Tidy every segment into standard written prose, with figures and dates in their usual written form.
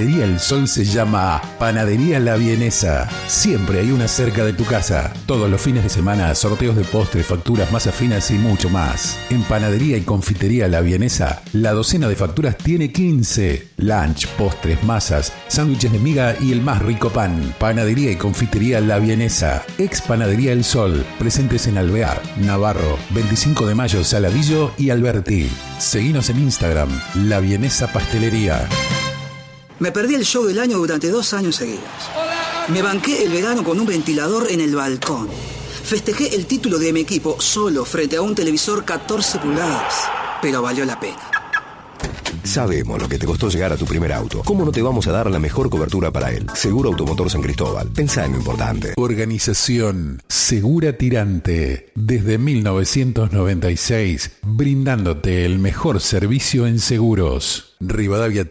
Pastelería El Sol se llama Panadería La Vienesa. Siempre hay una cerca de tu casa. Todos los fines de semana, sorteos de postres, facturas, masas finas y mucho más. En Panadería y Confitería La Vienesa, la docena de facturas tiene 15. Lunch, postres, masas, sándwiches de miga y el más rico pan. Panadería y Confitería La Vienesa. Ex Panadería El Sol. Presentes en Alvear, Navarro, 25 de Mayo, Saladillo y Alberti. Seguinos en Instagram, La Vienesa Pastelería. Me perdí el show del año durante 2 años seguidos. Me banqué el verano con un ventilador en el balcón. Festejé el título de mi equipo solo frente a un televisor 14 pulgadas. Pero valió la pena. Sabemos lo que te costó llegar a tu primer auto. ¿Cómo no te vamos a dar la mejor cobertura para él? Seguro Automotor San Cristóbal. Pensá en lo importante. Organización Segura Tirante. Desde 1996, brindándote el mejor servicio en seguros. Rivadavia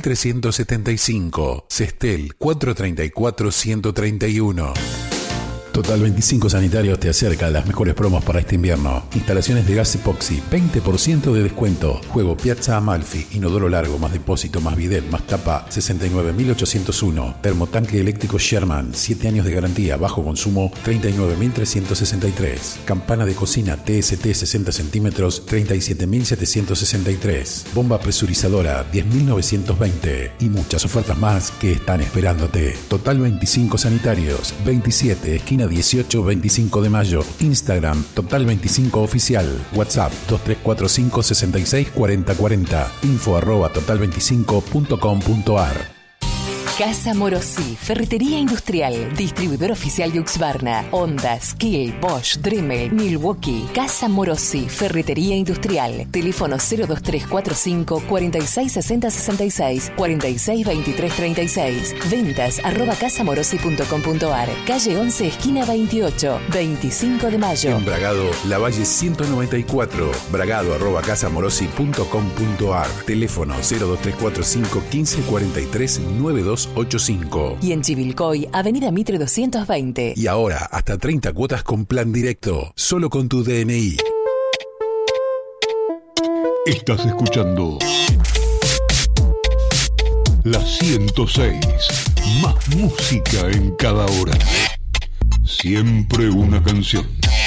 3375. Sestel 434-131. Total 25 Sanitarios te acerca a las mejores promos para este invierno. Instalaciones de gas epoxi, 20% de descuento. Juego Piazza Amalfi, inodoro largo, más depósito, más bidet, más tapa, 69.801. Termotanque eléctrico Sherman, 7 años de garantía, bajo consumo, 39.363. Campana de cocina TST 60 centímetros, 37.763. Bomba presurizadora, 10.920. Y muchas ofertas más que están esperándote. Total 25 Sanitarios, 27, esquina 18, 25 de mayo. Instagram, Total 25 Oficial. WhatsApp, 2345 66 40 40. info@total25.com.ar. Casa Morosi, ferretería industrial, distribuidor oficial de Husqvarna, Honda, Skill, Bosch, Dremel, Milwaukee. Casa Morosi, ferretería industrial. Teléfono 02345 46 60 66 46 23 36. Ventas @casamorosi.com.ar. Calle 11, esquina 28, 25 de mayo. En Bragado, Lavalle 194. bragado@casamorosi.com.ar. Teléfono 02345 15 43 9285. Y en Chivilcoy, Avenida Mitre 220. Y ahora, hasta 30 cuotas con plan directo, solo con tu DNI. Estás escuchando La 106. Más música en cada hora. Siempre una canción.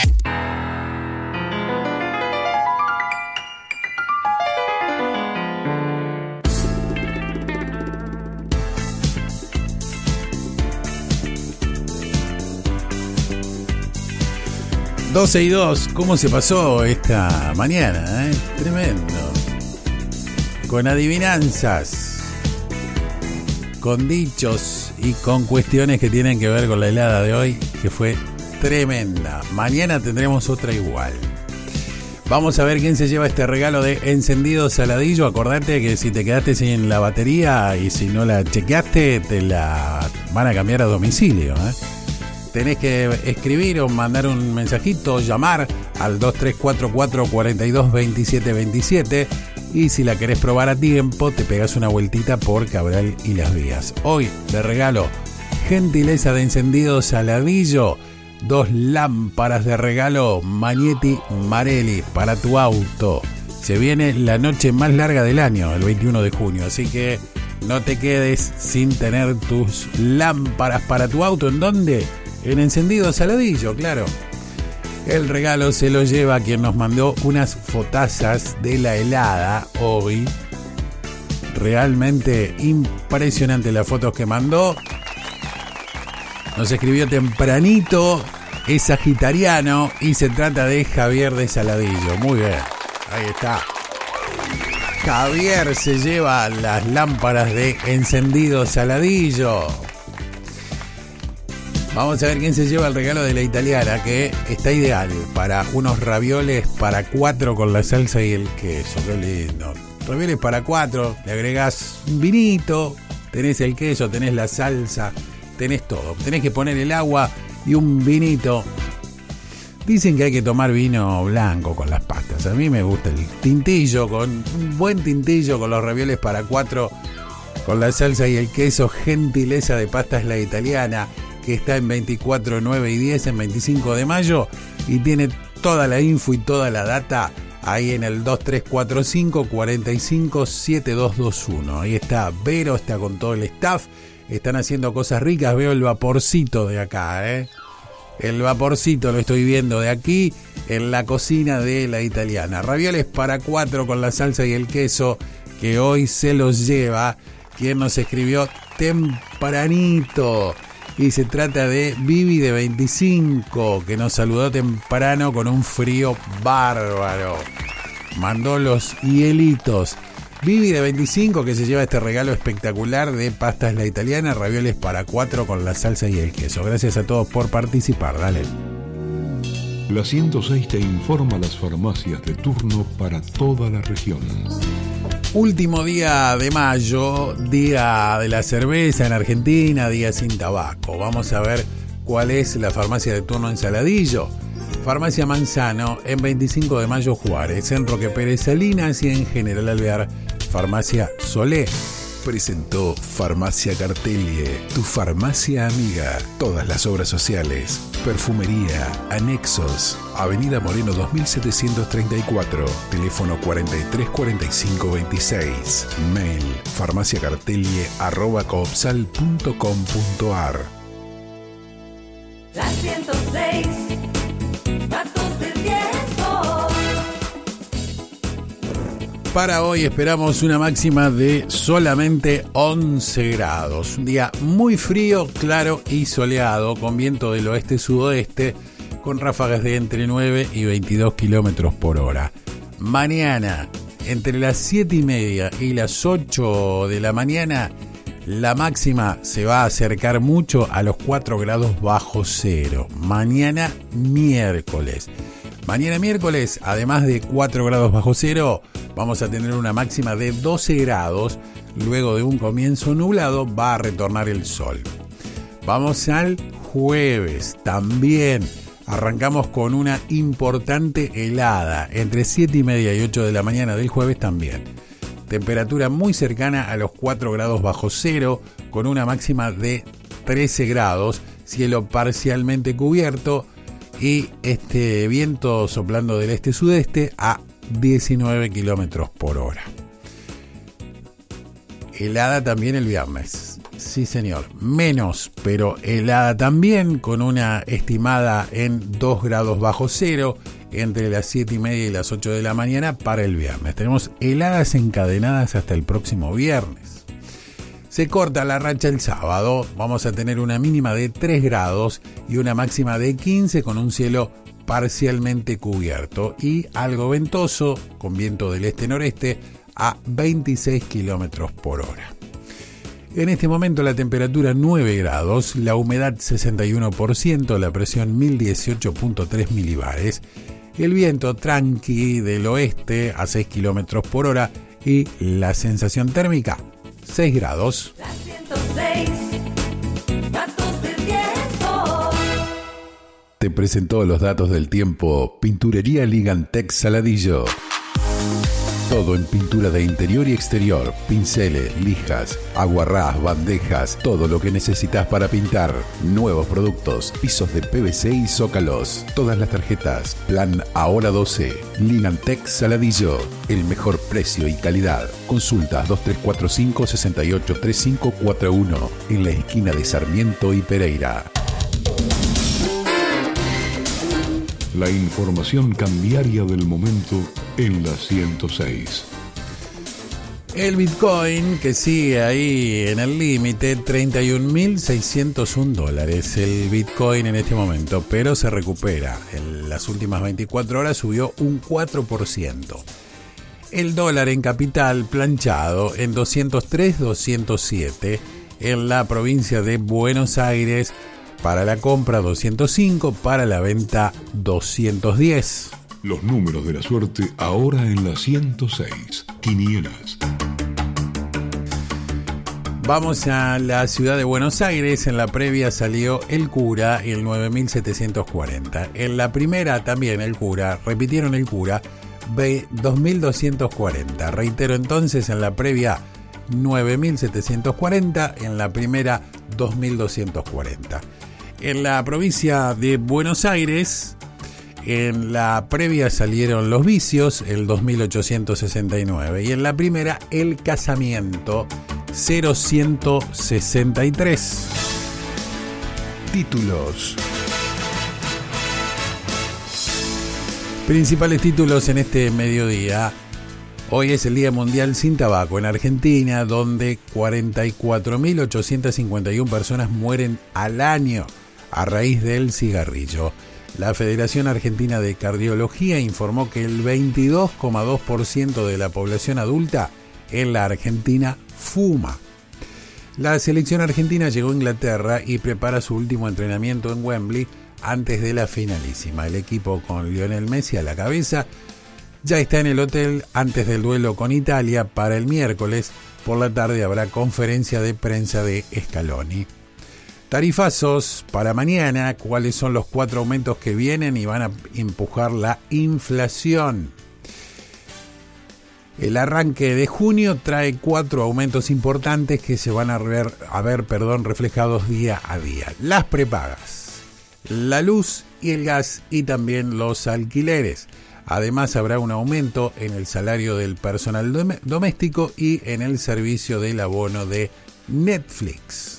Doce y 2, ¿cómo se pasó esta mañana? Tremendo. Con adivinanzas, con dichos y con cuestiones que tienen que ver con la helada de hoy, que fue tremenda. Mañana tendremos otra igual. Vamos a ver quién se lleva este regalo de encendido Saladillo. Acordate que si te quedaste sin la batería y si no la chequeaste, te la van a cambiar a domicilio, Tenés que escribir o mandar un mensajito, llamar al 2344 42 27 27 y si la querés probar a tiempo te pegás una vueltita por Cabral y Las Vías. Hoy de regalo, gentileza de encendido Saladillo, 2 lámparas de regalo Magnetti Marelli para tu auto. Se viene la noche más larga del año, el 21 de junio, así que no te quedes sin tener tus lámparas para tu auto. ¿En dónde? En Encendido Saladillo, claro. El regalo se lo lleva quien nos mandó unas fotazas de la helada hoy. Realmente impresionante las fotos que mandó. Nos escribió tempranito, es sagitariano y se trata de Javier de Saladillo. Muy bien, ahí está. Javier se lleva las lámparas de Encendido Saladillo. Vamos a ver quién se lleva el regalo de la italiana, que está ideal para unos ravioles para 4 con la salsa y el queso. Qué lindo. Ravioles para 4, le agregás un vinito, tenés el queso, tenés la salsa, tenés todo. Tenés que poner el agua y un vinito. Dicen que hay que tomar vino blanco con las pastas. A mí me gusta el tintillo, con un buen tintillo con los ravioles para 4 con la salsa y el queso. Gentileza de Pastas La Italiana, que está en 24, 9 y 10 en 25 de mayo y tiene toda la info y toda la data ahí en el 2345 45 7221. Ahí está Vero, está con todo el staff. Están haciendo cosas ricas. Veo el vaporcito de acá, El vaporcito lo estoy viendo de aquí en la cocina de la italiana. Ravioles para 4 con la salsa y el queso, que hoy se los lleva quien nos escribió tempranito. Y se trata de Vivi de 25, que nos saludó temprano con un frío bárbaro. Mandó los hielitos. Vivi de 25, que se lleva este regalo espectacular de Pastas La Italiana, ravioles para 4 con la salsa y el queso. Gracias a todos por participar. Dale. La 106 te informa las farmacias de turno para toda la región. Último día de mayo, día de la cerveza en Argentina, día sin tabaco. Vamos a ver cuál es la farmacia de turno en Saladillo. Farmacia Manzano, en 25 de mayo Juárez, en Roque Pérez Salinas y en General Alvear, Farmacia Solé. Presentó Farmacia Cartelie, tu farmacia amiga. Todas las obras sociales, perfumería, anexos. Avenida Moreno 2734, teléfono 434526. Mail farmaciacartelie@coopsal.com.ar. La 106, datos del tiempo. Para hoy esperamos una máxima de solamente 11 grados. Un día muy frío, claro y soleado, con viento del oeste-sudoeste, con ráfagas de entre 9 y 22 kilómetros por hora. Mañana, entre las 7:30 y las 8 de la mañana, la máxima se va a acercar mucho a los 4 grados bajo cero. Mañana miércoles. Mañana miércoles, además de 4 grados bajo cero, vamos a tener una máxima de 12 grados. Luego de un comienzo nublado va a retornar el sol. Vamos al jueves. También arrancamos con una importante helada entre 7:30 y 8 de la mañana del jueves también. Temperatura muy cercana a los 4 grados bajo cero, con una máxima de 13 grados, cielo parcialmente cubierto y este viento soplando del este-sudeste a 19 kilómetros por hora. Helada también el viernes. Sí, señor. Menos, pero helada también, con una estimada en 2 grados bajo cero entre las 7:30 y las 8 de la mañana para el viernes. Tenemos heladas encadenadas hasta el próximo viernes. Se corta la racha el sábado. Vamos a tener una mínima de 3 grados y una máxima de 15 con un cielo parcialmente cubierto y algo ventoso, con viento del este-noreste a 26 kilómetros por hora. En este momento la temperatura 9 grados, la humedad 61%, la presión 1018.3 milibares, el viento tranqui del oeste a 6 kilómetros por hora y la sensación térmica 6 grados. La 106, datos del tiempo. Te presentó los datos del tiempo Pinturería Ligantec Saladillo. Todo en pintura de interior y exterior, pinceles, lijas, aguarrás, bandejas, todo lo que necesitas para pintar. Nuevos productos, pisos de PVC y zócalos. Todas las tarjetas, plan Ahora 12. Ligantec Saladillo, el mejor precio y calidad. Consultas 2345 683541 en la esquina de Sarmiento y Pereira. La información cambiaria del momento en la 106. El Bitcoin, que sigue ahí en el límite, $31.601 el Bitcoin en este momento, pero se recupera. En las últimas 24 horas subió un 4%. El dólar en capital planchado en 203.207 en la provincia de Buenos Aires. Para la compra 205, para la venta 210. Los números de la suerte ahora en la 106. Quinielas. Vamos a la ciudad de Buenos Aires. En la previa salió el cura, el 9.740. En la primera también el cura, repitieron el cura, 2.240. Reitero entonces, en la previa 9.740, en la primera 2.240. En la provincia de Buenos Aires, En la previa salieron Los Vicios, el 2869. Y en la primera, El Casamiento, 0163. Títulos. Principales títulos en este mediodía. Hoy es el Día Mundial Sin Tabaco en Argentina, donde 44.851 personas mueren al año a raíz del cigarrillo. La Federación Argentina de Cardiología informó que el 22,2% de la población adulta en la Argentina fuma. La selección argentina llegó a Inglaterra y prepara su último entrenamiento en Wembley antes de la finalísima. El equipo con Lionel Messi a la cabeza ya está en el hotel antes del duelo con Italia. Para el miércoles por la tarde habrá conferencia de prensa de Scaloni. Tarifazos para mañana. ¿Cuáles son los 4 aumentos que vienen y van a empujar la inflación? El arranque de junio trae 4 aumentos importantes que se van a ver reflejados día a día. Las prepagas, la luz y el gas y también los alquileres. Además habrá un aumento en el salario del personal doméstico y en el servicio del abono de Netflix.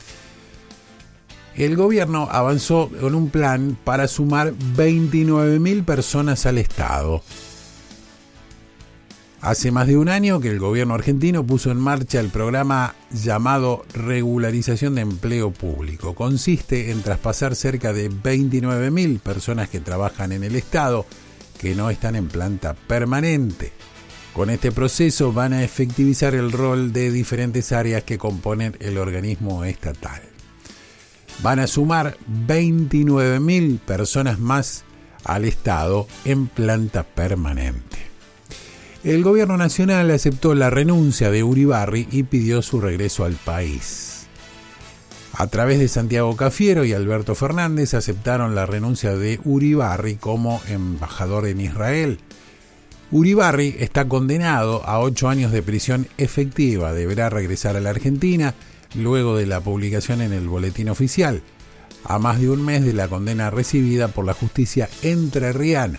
El gobierno avanzó con un plan para sumar 29.000 personas al Estado. Hace más de un año que el gobierno argentino puso en marcha el programa llamado Regularización de Empleo Público. Consiste en traspasar cerca de 29.000 personas que trabajan en el Estado, que no están en planta permanente. Con este proceso van a efectivizar el rol de diferentes áreas que componen el organismo estatal. Van a sumar 29.000 personas más al Estado en planta permanente. El gobierno nacional aceptó la renuncia de Uribarri y pidió su regreso al país. A través de Santiago Cafiero y Alberto Fernández aceptaron la renuncia de Uribarri como embajador en Israel. Uribarri está condenado a 8 años de prisión efectiva. Deberá regresar a la Argentina luego de la publicación en el Boletín Oficial, a más de un mes de la condena recibida por la justicia entrerriana.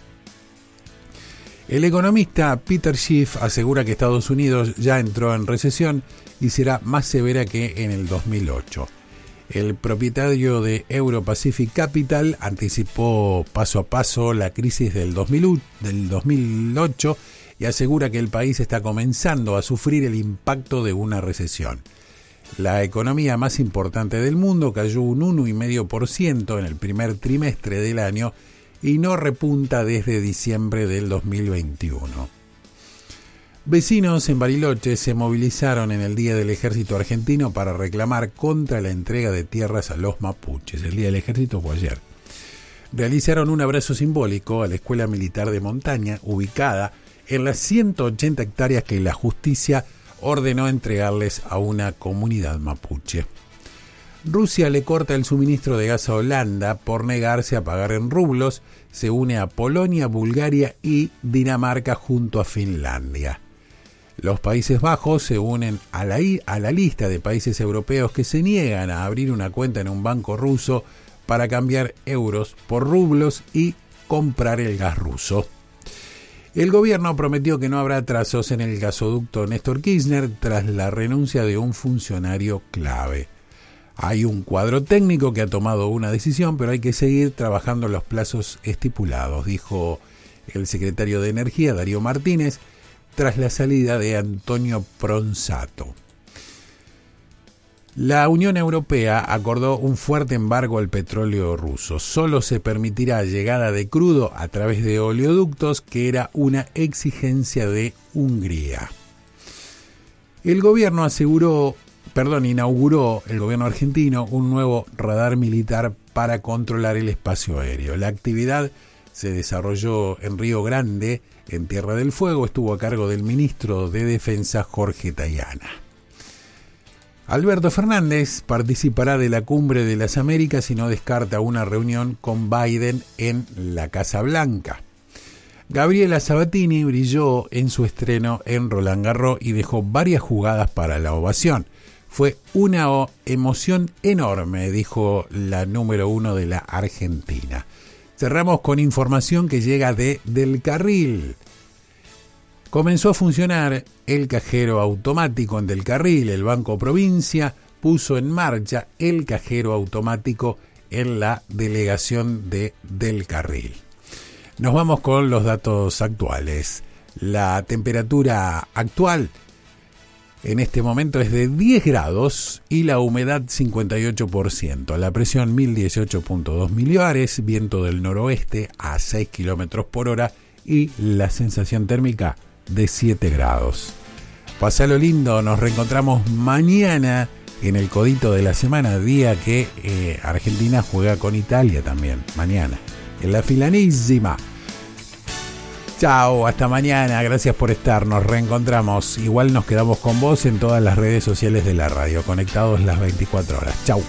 El economista Peter Schiff asegura que Estados Unidos ya entró en recesión y será más severa que en el 2008. El propietario de Euro-Pacific Capital anticipó paso a paso la crisis del 2008 y asegura que el país está comenzando a sufrir el impacto de una recesión. La economía más importante del mundo cayó un 1,5% en el primer trimestre del año y no repunta desde diciembre del 2021. Vecinos en Bariloche se movilizaron en el Día del Ejército Argentino para reclamar contra la entrega de tierras a los mapuches. El Día del Ejército fue ayer. Realizaron un abrazo simbólico a la Escuela Militar de Montaña, ubicada en las 180 hectáreas que la justicia ordenó entregarles a una comunidad mapuche. Rusia le corta el suministro de gas a Holanda por negarse a pagar en rublos. Se une a Polonia, Bulgaria y Dinamarca junto a Finlandia. Los Países Bajos se unen a la lista de países europeos que se niegan a abrir una cuenta en un banco ruso para cambiar euros por rublos y comprar el gas ruso. El gobierno prometió que no habrá atrasos en el gasoducto Néstor Kirchner tras la renuncia de un funcionario clave. Hay un cuadro técnico que ha tomado una decisión, pero hay que seguir trabajando en los plazos estipulados, dijo el secretario de Energía, Darío Martínez, tras la salida de Antonio Pronsato. La Unión Europea acordó un fuerte embargo al petróleo ruso. Solo se permitirá llegada de crudo a través de oleoductos, que era una exigencia de Hungría. El gobierno inauguró el gobierno argentino un nuevo radar militar para controlar el espacio aéreo. La actividad se desarrolló en Río Grande, en Tierra del Fuego. Estuvo a cargo del ministro de Defensa, Jorge Tayana. Alberto Fernández participará de la Cumbre de las Américas y no descarta una reunión con Biden en la Casa Blanca. Gabriela Sabatini brilló en su estreno en Roland Garros y dejó varias jugadas para la ovación. Fue una emoción enorme, dijo la número 1 de la Argentina. Cerramos con información que llega de Del Carril. Comenzó a funcionar el cajero automático en Del Carril. El Banco Provincia puso en marcha el cajero automático en la delegación de Del Carril. Nos vamos con los datos actuales. La temperatura actual en este momento es de 10 grados y la humedad 58%. La presión 1018.2 milibares, viento del noroeste a 6 kilómetros por hora y la sensación térmica de 7 grados. Pasalo lindo, nos reencontramos mañana en el codito de la semana, día que Argentina juega con Italia también, mañana, en la filanísima. Chao, hasta mañana, gracias por estar, nos reencontramos. Igual nos quedamos con vos en todas las redes sociales de la radio, conectados las 24 horas. Chau.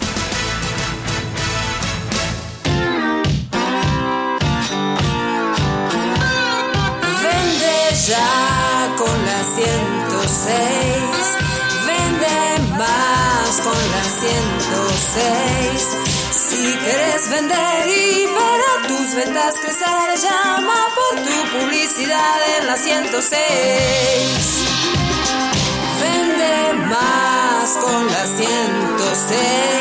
Vende ya con la 106, vende más con la 106. Si querés vender y para tus ventas crecer, llama por tu publicidad en la 106. Vende más con la 106.